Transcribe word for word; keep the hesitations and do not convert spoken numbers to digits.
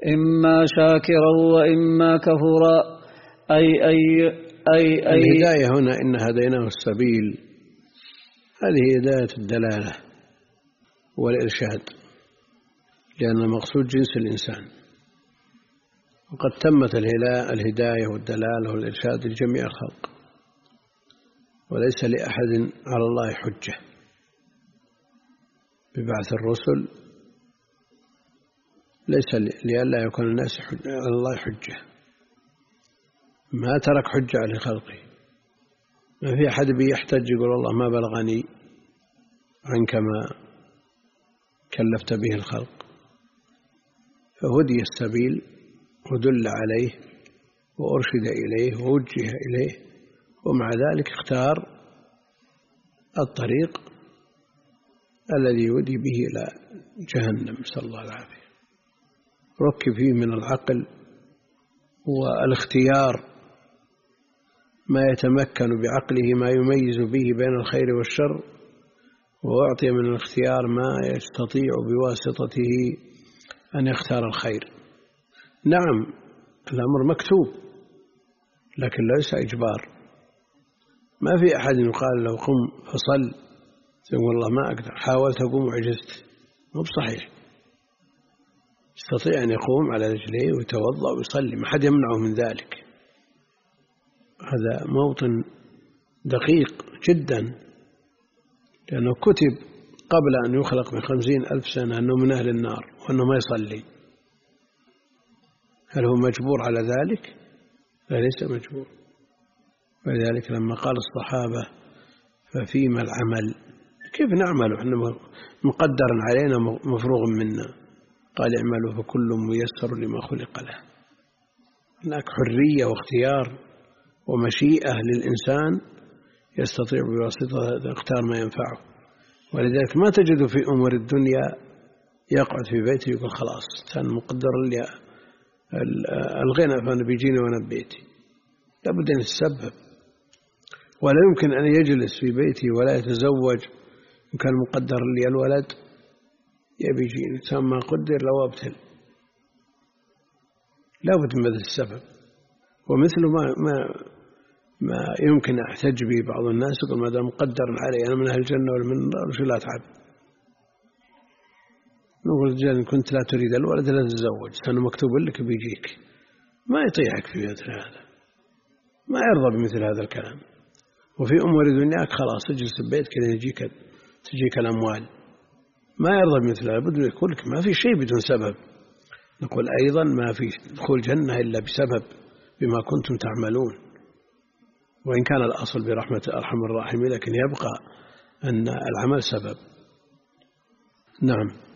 إما شاكرا وإما كفورا. أي أي أي أي الهداية هنا إن هديناه السبيل، هذه هداية الدلالة والإرشاد، لأن المقصود جنس الإنسان، وقد تمت الهداية والدلالة والإرشاد لجميع الخلق، وليس لأحد على الله حجة ببعث الرسل، ليس لئلا يكون الناس على الله حجة، ما ترك حجة على خلقه، ما في أحد بيحتج يقول والله ما بلغني عنك ما كلفت به الخلق، فهدي السبيل ودل عليه وأرشد إليه ووجه إليه، ومع ذلك اختار الطريق الذي يودي به إلى جهنم، نسأل الله العافية. ركب فيه من العقل والاختيار ما يتمكن بعقله ما يميز به بين الخير والشر، وأعطي من الاختيار ما يستطيع بواسطته أن يختار الخير. نعم الأمر مكتوب لكن ليس إجبار، ما في أحد يقال له قم فصل يقول والله ما أقدر، حاولت أقوم وعجزت، مو بصحيح، يستطيع أن يقوم على رجليه ويتوضأ ويصلي، ما حد يمنعه من ذلك. هذا موطن دقيق جدا، لأنه كتب قبل أن يخلق بخمسين ألف سنة أنه من أهل النار وأنه ما يصلي. هل هو مجبور على ذلك؟ لا، ليس مجبور. ولذلك لما قال الصحابة ففيما العمل، كيف نعمل وإحنا مقدر علينا مفروغ منا؟ قال اعملوا فكل ميسر لما خلق له. هناك حرية واختيار ومشيئة للإنسان يستطيع بواسطة اختار ما ينفعه. ولذلك ما تجد في أمور الدنيا يقعد في بيته يقول خلاص كان مقدر لي الغنى فأنا بيجيني وأنا ببيتي، لابد أن يتسبب. ولا يمكن أن يجلس في بيته ولا يتزوج وكان مقدر لي الولد يبي يجيني، ثم قدر لو ابتل، لابد من السبب. ومثل ما ما ما يمكن أحتج به بعض الناس يقول ما دام مقدر علي أنا من أهل الجنة ولا من النار وش لا أتعب. نقول رجال كنت لا تريد الولد لا تتزوج، سنة مكتوب لك بيجيك، ما يطيعك في مثل هذا، ما يرضى بمثل هذا الكلام. وفي أمور دنياك خلاص اجلس ببيتك كذا يجيك تجيك الأموال، ما يرضى بمثل هذا، بده يقول لك ما في شيء بدون سبب. نقول أيضا ما في دخول جنة إلا بسبب بما كنتم تعملون، وإن كان الأصل برحمة أرحم الراحمين لكن يبقى أن العمل سبب. نعم.